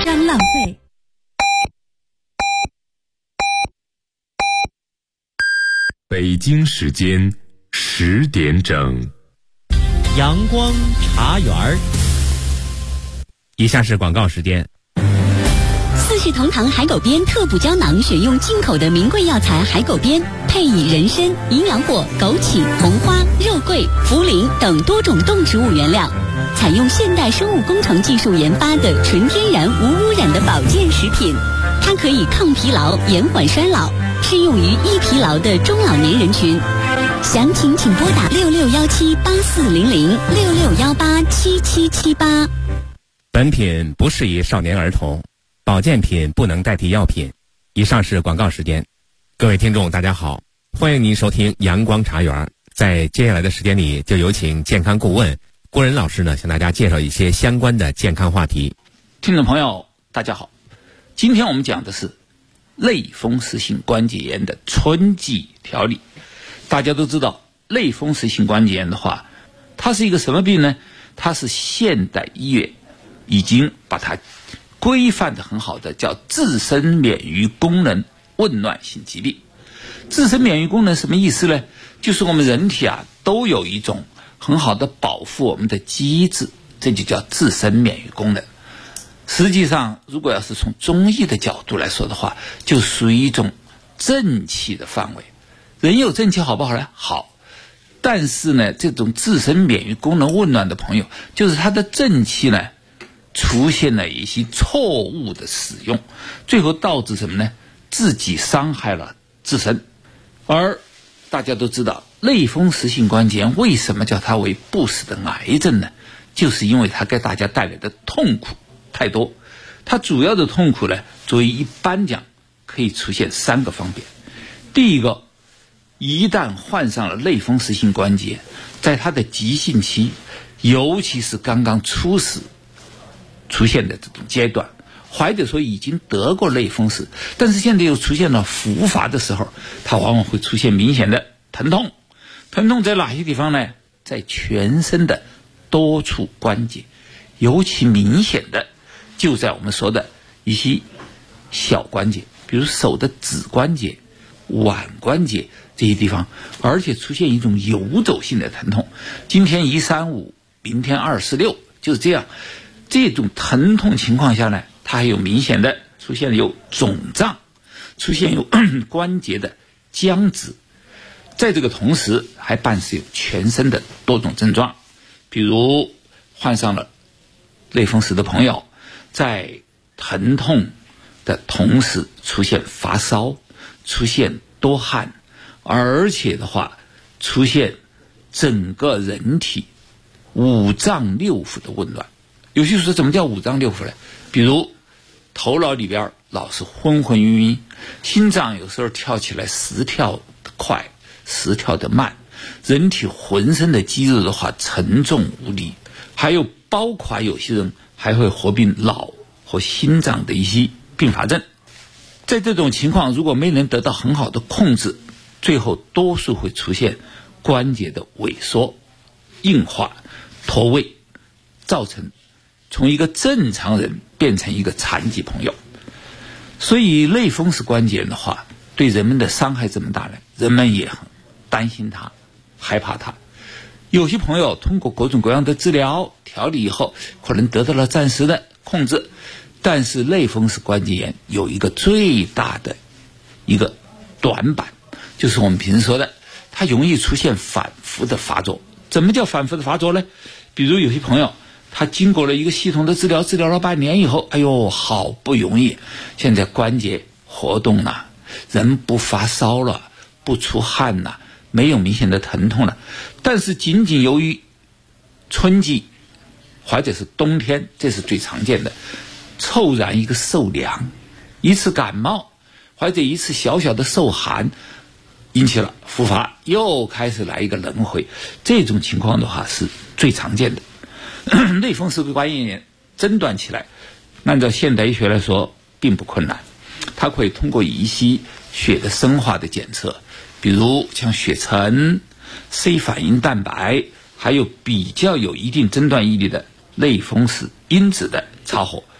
干浪费。 北京时间10点整， 阳光茶园儿。以下是广告时间。 四世同堂海狗鞭特补胶囊，选用进口的名贵药材海狗鞭，配以人参、营养果、枸杞、红花、肉桂、茯苓等多种动植物原料，采用现代生物工程技术研发的纯天然无污染的保健食品。它可以抗疲劳、延缓衰老，适用于易疲劳的中老年人群。详情请拨打6617840066187778。 本品不适宜少年儿童，保健品不能代替药品。以上是广告时间。各位听众大家好，欢迎您收听阳光茶园。在接下来的时间里，就有请健康顾问郭仁老师呢，向大家介绍一些相关的健康话题。 听众朋友大家好，今天我们讲的是类风湿性关节炎的春季调理。大家都知道类风湿性关节炎的话，它是一个什么病呢？它是现代医院已经把它规范的很好的，叫自身免疫功能紊乱性疾病。自身免疫功能什么意思呢？就是我们人体都有一种很好的保护我们的机制，这就叫自身免疫功能。实际上如果要是从中医的角度来说的话，就属于一种正气的范围。人有正气好不好呢？好。但是呢，这种自身免疫功能紊乱的朋友，就是他的正气呢出现了一些错误的使用，最后导致什么呢？自己伤害了自身。而大家都知道类风湿性关节炎为什么叫它为不死的癌症呢？就是因为它给大家带来的痛苦太多。它主要的痛苦呢，作为一般讲可以出现3个方面。第一个，一旦患上了类风湿性关节，在它的急性期，尤其是刚刚初始出现的这种阶段，或者说已经得过类风湿，但是现在又出现了复发的时候，它往往会出现明显的疼痛。疼痛在哪些地方呢？在全身的多处关节，尤其明显的就在我们说的一些小关节，比如手的指关节、腕关节这些地方，而且出现一种游走性的疼痛。今天135，明天246，就是这样。这种疼痛情况下呢，它还有明显的出现有肿胀，出现有关节的僵直。在这个同时还伴随有全身的多种症状，比如患上了类风湿的朋友，在疼痛的同时出现发烧，出现多汗，而且的话出现整个人体五脏六腑的紊乱。有些说什么叫五脏六腑呢？比如头脑里边老是昏昏晕晕，心脏有时候跳起来时跳的快，时跳的慢，人体浑身的肌肉的话沉重无力，还有包括有些人还会合并脑和心脏的一些并发症。在这种情况如果没能得到很好的控制，最后多数会出现关节的萎缩、硬化、脱位，造成从一个正常人变成一个残疾朋友。所以类风湿关节炎的话，对人们的伤害这么大呢，人们也很担心它，害怕它。有些朋友通过各种各样的治疗调理以后，可能得到了暂时的控制，但是类风湿关节炎有一个最大的一个短板，就是我们平时说的，它容易出现反复的发作。怎么叫反复的发作呢？比如有些朋友他经过了一个系统的治疗，治疗了半年以后，哎呦，好不容易现在关节活动了，人不发烧了，不出汗了，没有明显的疼痛了，但是仅仅由于春季或者是冬天，这是最常见的，骤然一个受凉，一次感冒或者一次小小的受寒，引起了复发，又开始来一个轮回。这种情况的话是最常见的。类风湿关节炎诊断起来，按照现代医学来说并不困难，它可以通过一些血的生化的检测，比如像血沉、C 反应蛋白，还有比较有一定诊断意义的类风湿因子的查核，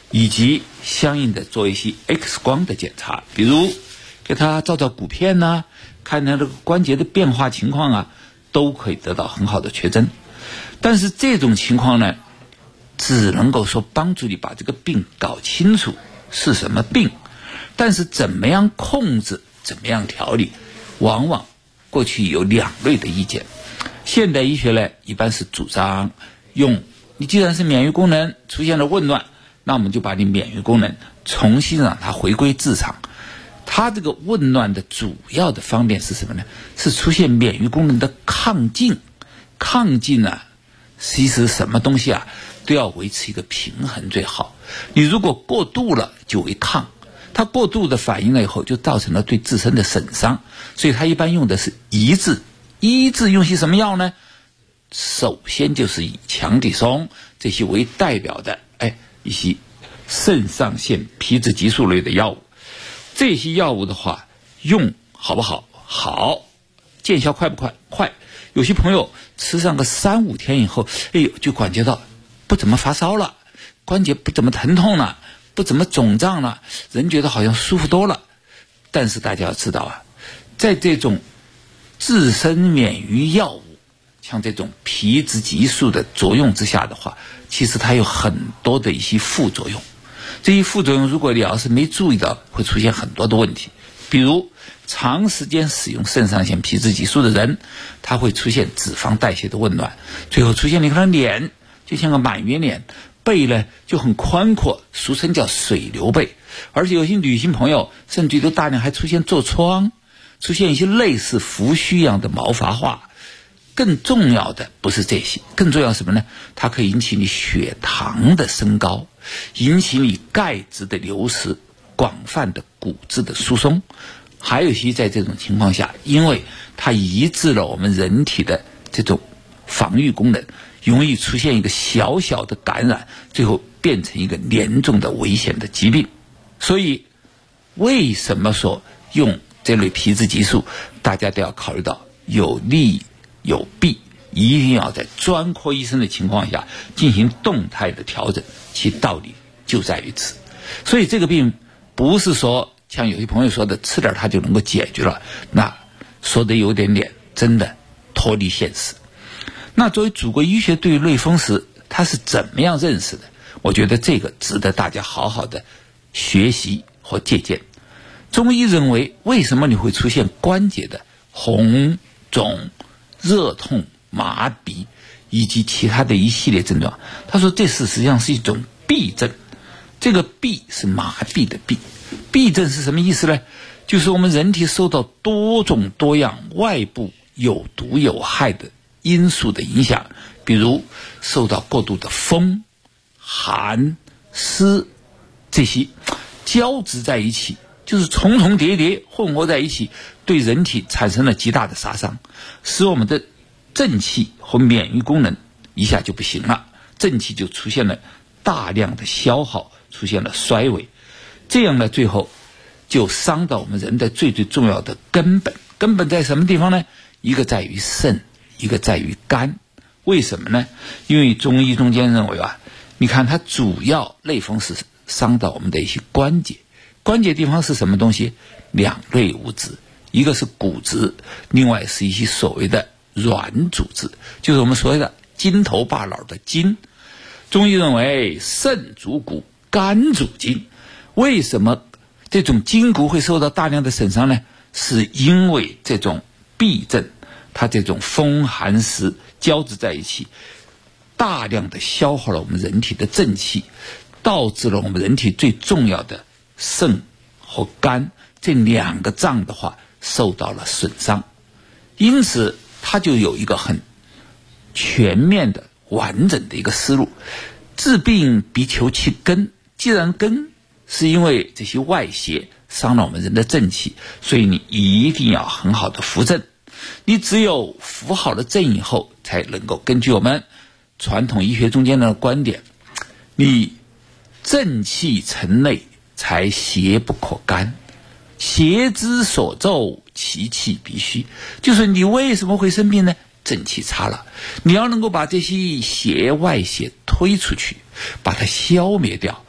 以及相应的做一些 X 光的检查，比如给他照照骨片啊，看他这个关节的变化情况啊，都可以得到很好的确诊。但是这种情况呢，只能够说帮助你把这个病搞清楚是什么病，但是怎么样控制，怎么样调理，往往过去有两类的意见。现代医学呢，一般是主张用你既然是免疫功能出现了紊乱，那我们就把你免疫功能重新让它回归正常。它这个紊乱的主要的方面是什么呢？是出现免疫功能的亢进。亢进呢，其实什么东西啊都要维持一个平衡最好。你如果过度了就为亢，它过度的反应了以后就造成了对自身的损伤，所以它一般用的是抑制。抑制用些什么药呢？首先就是以羟地松这些为代表的一些肾上腺皮质激素类的药物。这些药物的话用好不好？好。见效快不快？快。有些朋友吃上个3-5天以后，就感觉到不怎么发烧了，关节不怎么疼痛了，不怎么肿胀了，人觉得好像舒服多了。但是大家要知道啊，在这种自身免疫药物像这种皮质激素的作用之下的话，其实它有很多的一些副作用。这些副作用如果你要是没注意到，会出现很多的问题。比如长时间使用肾上腺皮质激素的人，他会出现脂肪代谢的紊乱，最后出现你看脸就像个满圆脸，背呢就很宽阔，俗称叫水流背。而且有些女性朋友甚至都大量还出现痤疮，出现一些类似胡须一样的毛发化。更重要的不是这些，更重要什么呢？它可以引起你血糖的升高，引起你钙质的流失，广泛的骨质的疏松。还有一些在这种情况下，因为它抑制了我们人体的这种防御功能，容易出现一个小小的感染，最后变成一个严重的危险的疾病。所以为什么说用这类皮质激素，大家都要考虑到有利有弊，一定要在专科医生的情况下进行动态的调整，其道理就在于此。所以这个病不是说像有些朋友说的吃点它就能够解决了，那说的有点真的脱离现实。那作为祖国医学对于类风湿它是怎么样认识的，我觉得这个值得大家好好的学习和借鉴。中医认为，为什么你会出现关节的红肿、热痛、麻痹以及其他的一系列症状？他说这实际上是一种痹症。这个痹是麻痹的痹。痹症是什么意思呢？就是我们人体受到多种多样外部有毒有害的因素的影响，比如受到过度的风、寒、湿，这些交织在一起，就是重重叠叠混合在一起，对人体产生了极大的杀伤，使我们的正气和免疫功能一下就不行了，正气就出现了大量的消耗，出现了衰微。这样呢，最后就伤到我们人的最重要的根本。根本在什么地方呢？一个在于肾，一个在于肝。为什么呢？因为中医中间认为你看它主要类风湿伤到我们的一些关节。关节地方是什么东西？两类物质，一个是骨质，另外是一些所谓的软组织，就是我们所谓的筋头巴脑的筋。中医认为肾主骨，肝主筋。为什么这种筋骨会受到大量的损伤呢？是因为这种痹症，它这种风寒湿交织在一起，大量的消耗了我们人体的正气，导致了我们人体最重要的肾和肝这两个脏的话受到了损伤。因此它就有一个很全面的完整的一个思路，治病必求其根。既然根是因为这些外邪伤了我们人的正气，所以你一定要很好的扶正。你只有扶好了正以后，才能够根据我们传统医学中间的观点，你正气沉内，才邪不可干。邪之所奏，其气必虚。就是你为什么会生病呢？正气差了，你要能够把这些邪外邪推出去，把它消灭掉，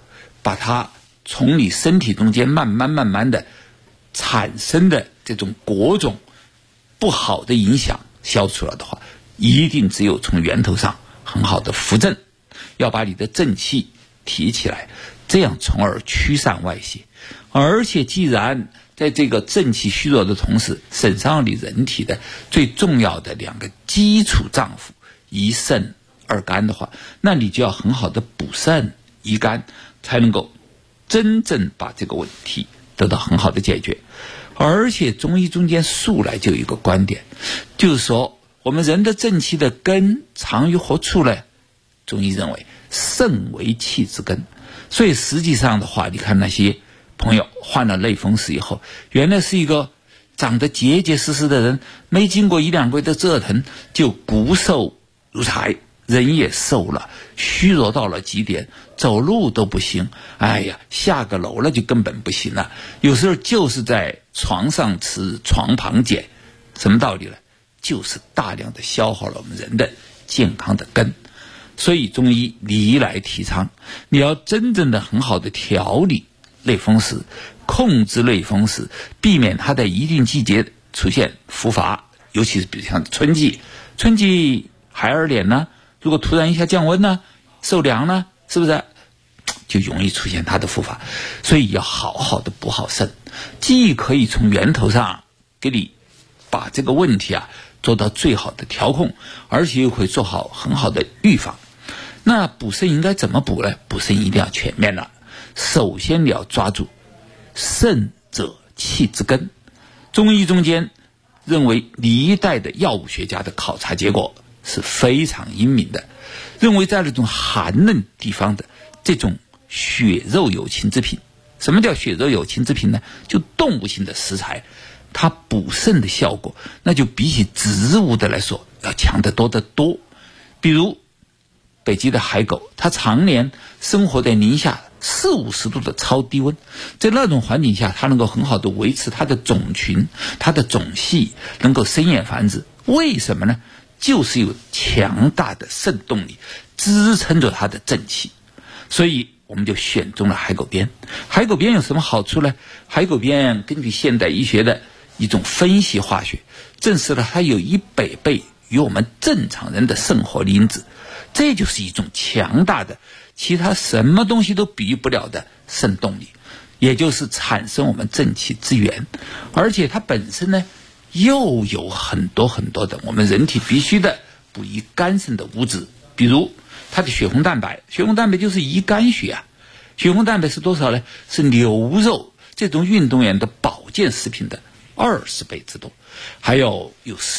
把它从你身体中间慢慢的产生的这种各种不好的影响消除了的话，一定只有从源头上很好的扶正，要把你的正气提起来，这样从而驱散外邪。而且既然在这个正气虚弱的同时，损伤了你人体的最重要的2个基础脏腑一肾二肝的话，那你就要很好的补肾益肝，才能够真正把这个问题得到很好的解决。而且中医中间素来就有一个观点，就是说我们人的正气的根藏于何处呢？中医认为肾为气之根。所以实际上的话，你看那些朋友患了类风湿以后，原来是一个长得结结实实的人，没经过1-2个月的折腾就骨瘦如柴，人也瘦了，虚弱到了极点，走路都不行，哎呀，下个楼了就根本不行了，有时候就是在床上吃床旁捡。什么道理呢？就是大量的消耗了我们人的健康的根。所以中医历来提倡，你要真正的很好的调理类风湿，控制类风湿，避免它在一定季节出现复发，尤其是比如像春季孩儿脸呢，如果突然一下降温呢，受凉呢，是不是就容易出现它的复发？所以要好好的补好肾，既可以从源头上给你把这个问题做到最好的调控，而且又会做好很好的预防。那补肾应该怎么补呢？补肾一定要全面了。首先你要抓住肾者气之根。中医中间认为历代的药物学家的考察结果是非常英明的，认为在那种寒冷地方的这种血肉有情之品，什么叫血肉有情之品呢？就动物性的食材，它补肾的效果那就比起植物的来说要强得多得多。比如北极的海狗，它常年生活在零下40-50度的超低温，在那种环境下，它能够很好的维持它的种群，它的种系能够生衍繁殖。为什么呢？就是有强大的肾动力支撑着它的正气。所以我们就选中了海狗鞭。海狗鞭有什么好处呢？海狗鞭根据现代医学的一种分析化学，证实了它有100倍与我们正常人的肾活力因子，这就是一种强大的其他什么东西都比喻不了的肾动力，也就是产生我们正气之源。而且它本身呢又有很多的我们人体必须的补益肝肾的物质，比如它的血红蛋白，血红蛋白就是益肝血血红蛋白是多少呢？是牛肉这种运动员的保健食品的20倍之多。还有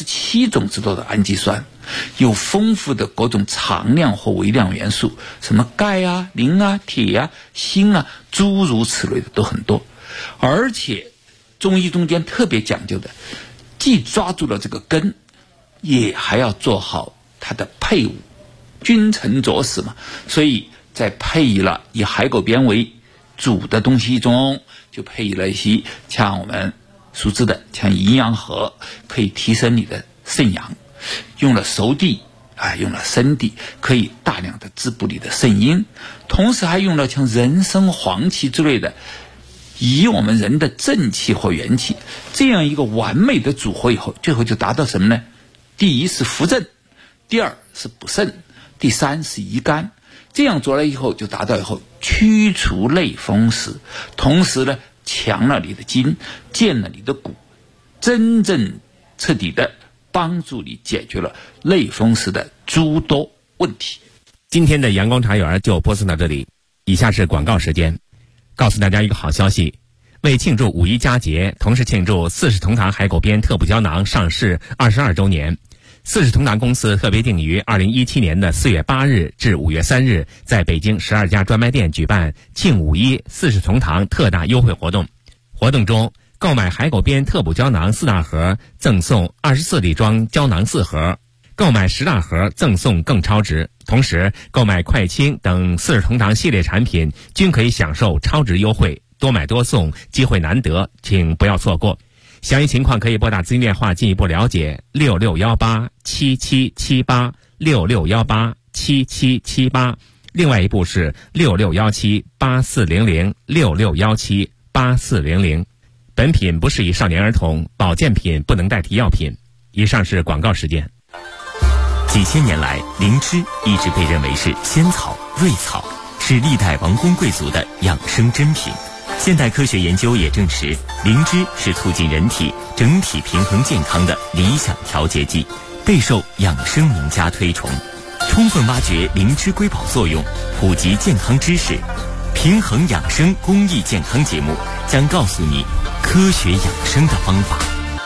17种之多的氨基酸，有丰富的各种常量或微量元素，什么钙磷铁锌诸如此类的都很多。而且中医中间特别讲究的，既抓住了这个根，也还要做好它的配伍，君臣佐使嘛。所以在配以了以海狗鞭为主的东西中，就配以了一些像我们熟知的像阴阳合，可以提升你的肾阳，用了熟地用了生地，可以大量的滋补你的肾阴，同时还用了像人参黄芪之类的，以我们人的正气或元气这样一个完美的组合以后，最后就达到什么呢？第一是扶正，第二是补肾，第三是益肝。这样做了以后，就达到以后驱除类风湿，同时呢强了你的筋，健了你的骨，真正彻底的帮助你解决了类风湿的诸多问题。 今天的阳光茶园就播送到这里，以下是广告时间。告诉大家一个好消息，为庆祝五一佳节，同时庆祝四世同堂海狗鞭特补胶囊上市22周年，四世同堂公司特别定于2017年的4月8日至5月3日，在北京12家专卖店举办庆五一四世同堂特大优惠活动。活动中，购买海狗鞭特补胶囊4大盒，赠送24粒装胶囊4盒，购买10大盒赠送更超值。同时，购买快清等四世同堂系列产品均可以享受超值优惠，多买多送，机会难得，请不要错过。详细情况可以拨打咨询电话进一步了解，66187778，66187778。 另外一部是6617840066178400。本品不适宜少年儿童，保健品不能代替药品。以上是广告时间。 几千年来，灵芝一直被认为是仙草、瑞草，是历代王公贵族的养生珍品。现代科学研究也证实，灵芝是促进人体整体平衡健康的理想调节剂，备受养生名家推崇。充分挖掘灵芝瑰宝作用，普及健康知识，平衡养生公益健康节目将告诉你科学养生的方法。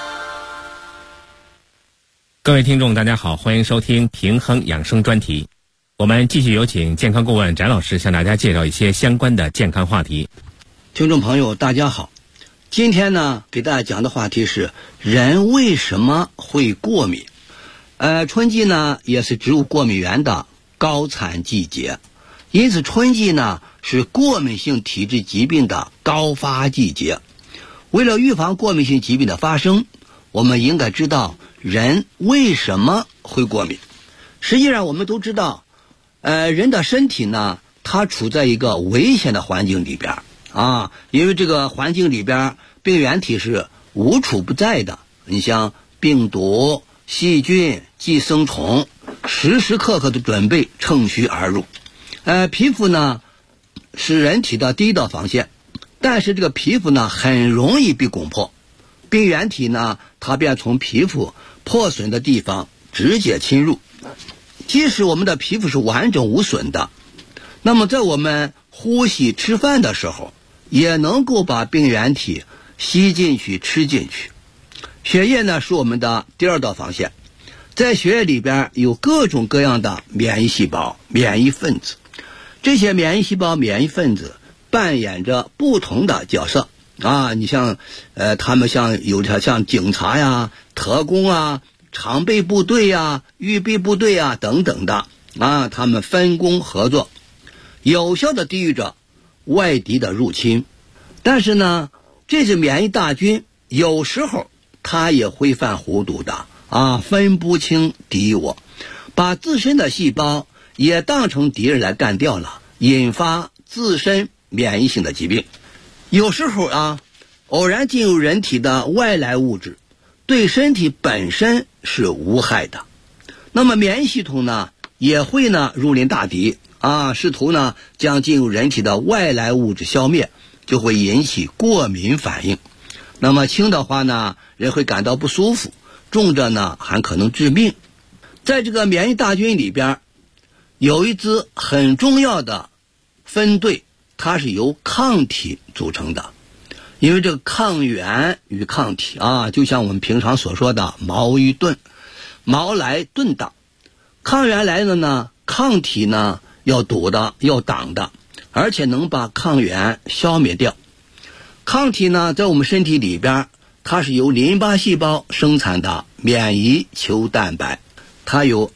各位听众大家好，欢迎收听平衡养生专题。我们继续有请健康顾问翟老师向大家介绍一些相关的健康话题。 听众朋友大家好，今天呢给大家讲的话题是人为什么会过敏。春季呢也是植物过敏源的高产季节，因此春季呢是过敏性体质疾病的高发季节。为了预防过敏性疾病的发生，我们应该知道人为什么会过敏。实际上我们都知道，人的身体呢它处在一个危险的环境里边因为这个环境里边病原体是无处不在的。你像病毒、细菌、寄生虫，时时刻刻的准备乘虚而入。皮肤呢是人体的第一道防线，但是这个皮肤呢很容易被攻破，病原体呢它便从皮肤破损的地方直接侵入。即使我们的皮肤是完整无损的，那么在我们呼吸吃饭的时候也能够把病原体吸进去吃进去。血液呢是我们的第二道防线，在血液里边有各种各样的免疫细胞、免疫分子，这些免疫细胞、免疫分子扮演着不同的角色你像他们有点像警察呀、特工啊、常备部队呀、预备部队啊等等的他们分工合作，有效的抵御着外敌的入侵。但是呢，这些免疫大军有时候他也会犯糊涂的分不清敌我，把自身的细胞也当成敌人来干掉了，引发自身免疫性的疾病。有时候偶然进入人体的外来物质对身体本身是无害的，那么免疫系统呢也会呢如临大敌试图呢将进入人体的外来物质消灭，就会引起过敏反应。那么轻的话呢，人会感到不舒服，重者呢还可能致命。在这个免疫大军里边，有一支很重要的分队，它是由抗体组成的。因为这个抗原与抗体就像我们平常所说的矛与盾，矛来盾挡。抗原来了呢，抗体呢要堵的、要挡的，而且能把抗原消灭掉。抗体呢在我们身体里边，它是由淋巴细胞生产的免疫球蛋白，它有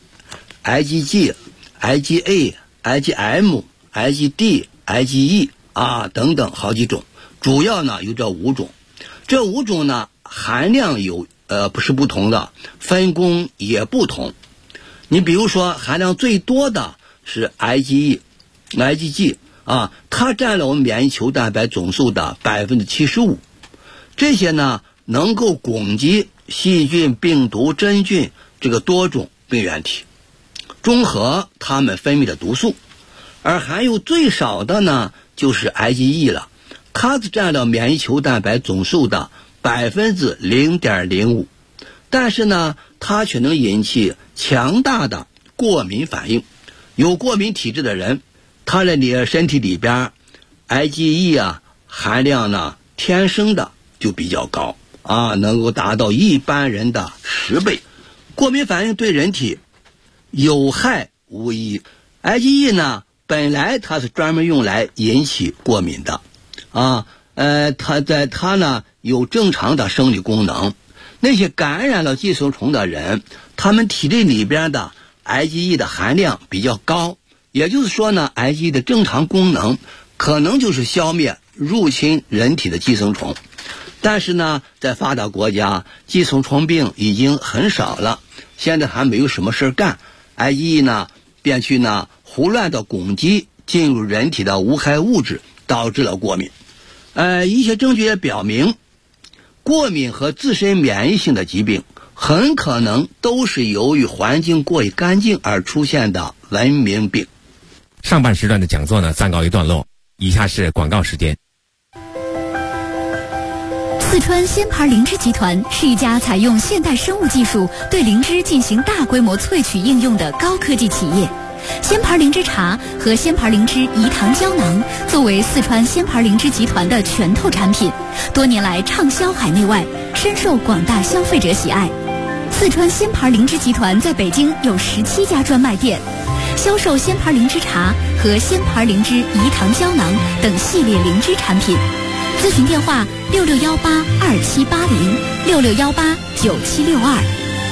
IgG、IgA、IgM、IgD、IgE 等等好几种，主要呢有这5种。这5种呢含量有不是不同的，分工也不同。你比如说含量最多的是 IgG 它占了我们免疫球蛋白总数的 75%。 这些呢能够攻击细菌、病毒、真菌这个多种病原体，中和它们分泌的毒素。而含有最少的呢就是 IgE 了，它只占了免疫球蛋白总数的 0.05%， 但是呢它却能引起强大的过敏反应。有过敏体质的人，他的身体里边 IgE 含量呢天生的就比较高能够达到一般人的10倍。过敏反应对人体有害无益。IgE 呢本来它是专门用来引起过敏的它呢有正常的生理功能。那些感染了寄生虫的人，他们体内里边的 IgE 的含量比较高，也就是说呢 IgE 的正常功能可能就是消灭入侵人体的寄生虫。但是呢在发达国家寄生虫病已经很少了，现在还没有什么事干，IgE 呢便去呢胡乱的攻击进入人体的无害物质，导致了过敏。一些证据也表明，过敏和自身免疫性的疾病很可能都是由于环境过于干净而出现的文明病。 上半时段的讲座呢暂告一段落，以下是广告时间。 四川鲜牌灵芝集团是一家采用现代生物技术对灵芝进行大规模萃取应用的高科技企业。鲜牌灵芝茶和鲜牌灵芝饴糖胶囊作为四川鲜牌灵芝集团的拳头产品，多年来畅销海内外，深受广大消费者喜爱。四川鲜牌灵芝集团在北京有17家专卖店，销售鲜牌灵芝茶和鲜牌灵芝饴糖胶囊等系列灵芝产品。咨询电话6618278066189762。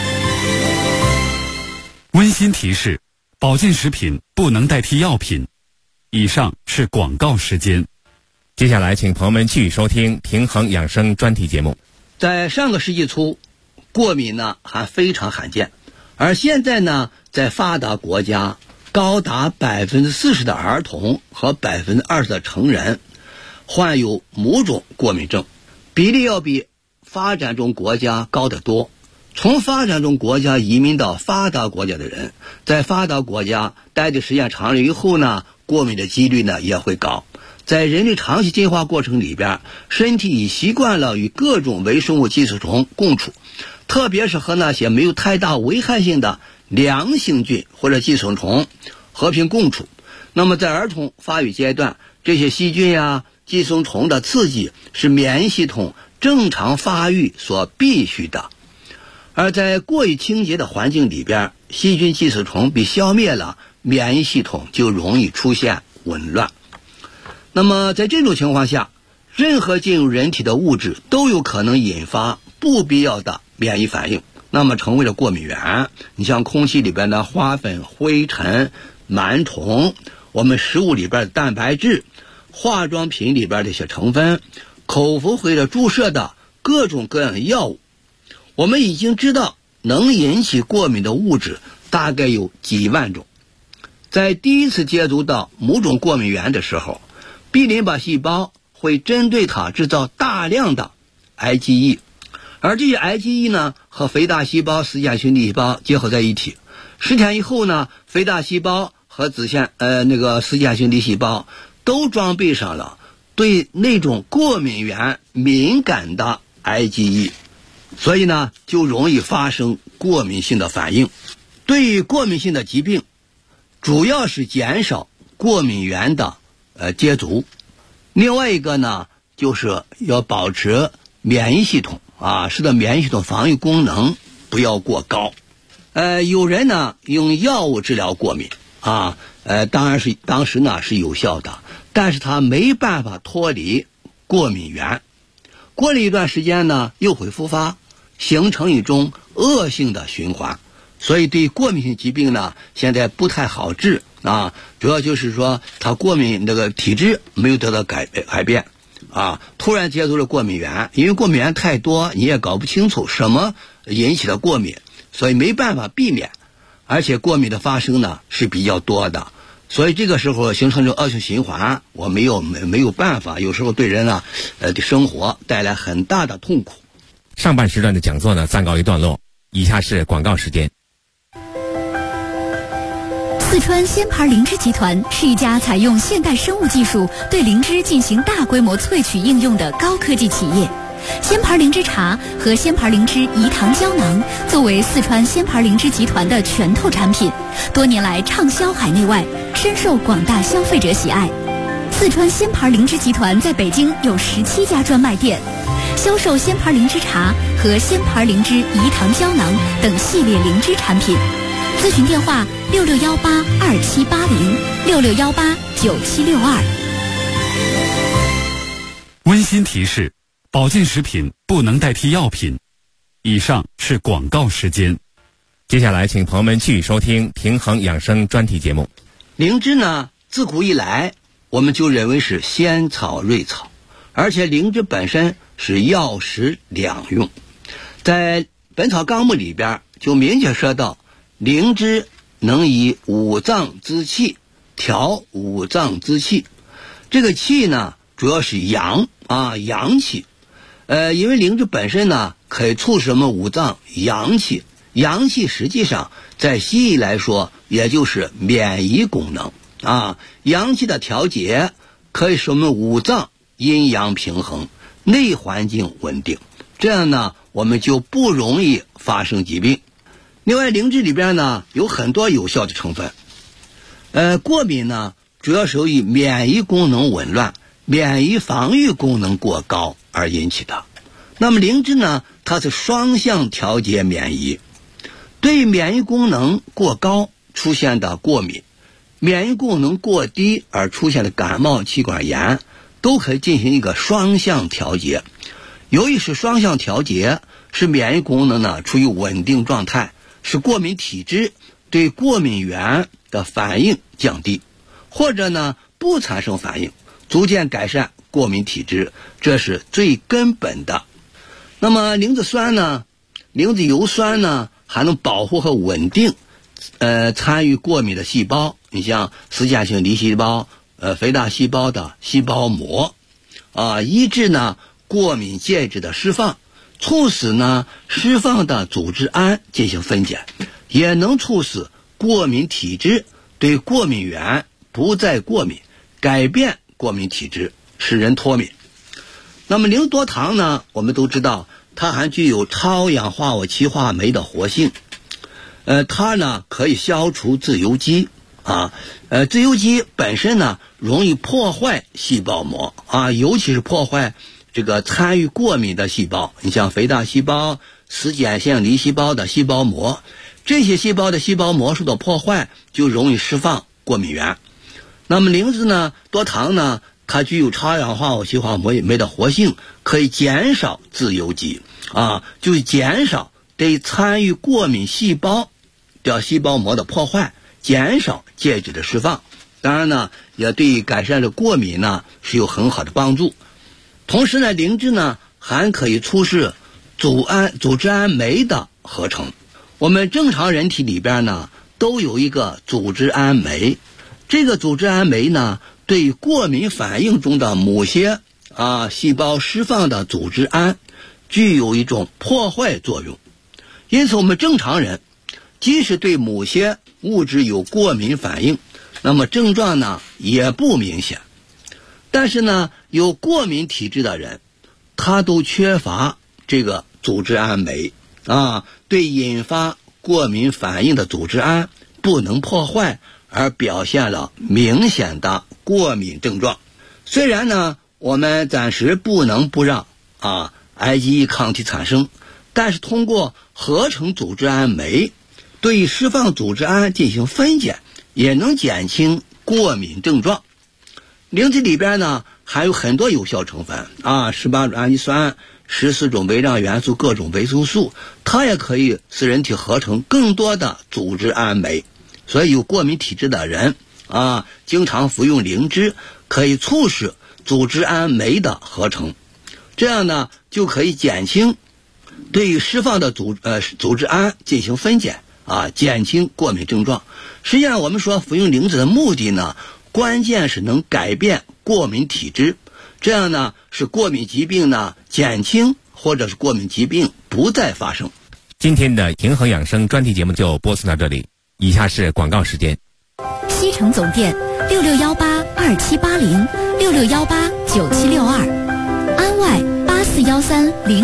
温馨提示：保健食品不能代替药品。以上是广告时间。 接下来请朋友们继续收听平衡养生专题节目。 在上个世纪初，过敏呢还非常罕见，而现在呢，在发达国家，高达40%的儿童和20%的成人患有某种过敏症，比例要比发展中国家高得多。从发展中国家移民到发达国家的人，在发达国家待的时间长了以后呢，过敏的几率呢也会高。在人类长期进化过程里边，身体已习惯了与各种微生物寄生虫共处，特别是和那些没有太大危害性的良性菌或者寄生虫和平共处。那么在儿童发育阶段，这些细菌呀、寄生虫的刺激是免疫系统正常发育所必须的。而在过于清洁的环境里边，细菌寄生虫被消灭了，免疫系统就容易出现紊乱。那么在这种情况下，任何进入人体的物质都有可能引发不必要的免疫反应，那么成为了过敏源。你像空气里边的花粉、灰尘、螨虫，我们食物里边的蛋白质，化妆品里边的一些成分，口服或者注射的各种各样的药物。我们已经知道能引起过敏的物质大概有几万种。在第一次接触到某种过敏源的时候，B淋巴细胞会针对它制造大量的 IgE， 而这些 IgE 呢和肥大细胞、丝线性粒细胞结合在一起。10天以后呢，肥大细胞和丝线性粒细胞都装备上了对那种过敏源敏感的 IgE， 所以呢就容易发生过敏性的反应。对于过敏性的疾病，主要是减少过敏源的接触。另外一个呢，就是要保持免疫系统使得免疫系统防御功能不要过高。有人呢用药物治疗过敏当时呢是有效的，但是他没办法脱离过敏源，过了一段时间呢又会复发，形成一种恶性的循环。所以对过敏性疾病呢，现在不太好治主要就是说他过敏这个体质没有得到改变突然接触了过敏源，因为过敏源太多，你也搞不清楚什么引起的过敏，所以没办法避免，而且过敏的发生呢是比较多的，所以这个时候形成这恶性循环，我没有办法，有时候对人的生活带来很大的痛苦。 上半时段的讲座呢暂告一段落，以下是广告时间。 四川鲜牌灵芝集团是一家采用现代生物技术对灵芝进行大规模萃取应用的高科技企业。鲜牌灵芝茶和鲜牌灵芝饴糖胶囊作为四川鲜牌灵芝集团的拳头产品，多年来畅销海内外，深受广大消费者喜爱。四川鲜牌灵芝集团在北京有17家专卖店，销售鲜牌灵芝茶和鲜牌灵芝饴糖胶囊等系列灵芝产品。咨询电话6618278066189762。 温馨提示：保健食品不能代替药品。以上是广告时间。 接下来请朋友们继续收听平衡养生专题节目。 灵芝呢，自古以来我们就认为是仙草瑞草，而且灵芝本身是药食两用。在《本草纲目》里边就明确说到，灵芝能以五脏之气调五脏之气。这个气呢，主要是阳气。因为灵芝本身呢，可以促使我们五脏阳气。阳气实际上在西医来说，也就是免疫功能阳气的调节可以使我们五脏阴阳平衡，内环境稳定，这样呢，我们就不容易发生疾病。另外，灵芝里边呢有很多有效的成分。过敏呢，主要是由于免疫功能紊乱、免疫防御功能过高而引起的。那么灵芝呢，它是双向调节免疫，对免疫功能过高出现的过敏，免疫功能过低而出现的感冒、气管炎，都可以进行一个双向调节。由于是双向调节，使免疫功能呢处于稳定状态，使过敏体质对过敏源的反应降低，或者呢不产生反应，逐渐改善过敏体质，这是最根本的。那么灵芝酸呢，灵芝油酸呢，还能保护和稳定参与过敏的细胞，你像实践性粒细胞、肥大细胞的细胞膜抑制呢过敏介质的释放，促使呢释放的组织胺进行分解，也能促使过敏体质对过敏源不再过敏，改变过敏体质，使人脱敏。那么灵多糖呢，我们都知道它还具有超氧化物歧化酶的活性，它呢可以消除自由基自由基本身呢容易破坏细胞膜尤其是破坏这个参与过敏的细胞，你像肥大细胞、实践性粒细胞的细胞膜，这些细胞的细胞膜受到破坏，就容易释放过敏源。那么灵芝呢，多糖呢，它具有超氧化物歧化酶的活性，可以减少自由基就是减少对参与过敏细胞的细胞膜的破坏，减少介质的释放。当然呢，也对改善的过敏呢是有很好的帮助。同时呢，灵芝呢还可以促使组织胺酶的合成。我们正常人体里边呢都有一个组织胺酶，这个组织胺酶呢对过敏反应中的某些细胞释放的组织胺具有一种破坏作用。因此我们正常人即使对某些物质有过敏反应，那么症状呢也不明显。但是呢，有过敏体质的人，他都缺乏这个组织胺酶对引发过敏反应的组织胺不能破坏，而表现了明显的过敏症状。虽然呢，我们暂时不能不让IgE抗体产生，但是通过合成组织胺酶对释放组织胺进行分解，也能减轻过敏症状。灵芝里边呢还有很多有效成分18种氨基酸、14种微量元素、各种维生素，它也可以使人体合成更多的组织胺酶。所以有过敏体质的人经常服用灵芝，可以促使组织胺酶的合成，这样呢就可以减轻对于释放的组织胺进行分解减轻过敏症状。实际上我们说服用灵芝的目的呢，关键是能改变过敏体质，这样呢使过敏疾病呢减轻，或者是过敏疾病不再发生。 今天的平衡养生专题节目就播送到这里，以下是广告时间。 西城总店66182780，66189762，安外8413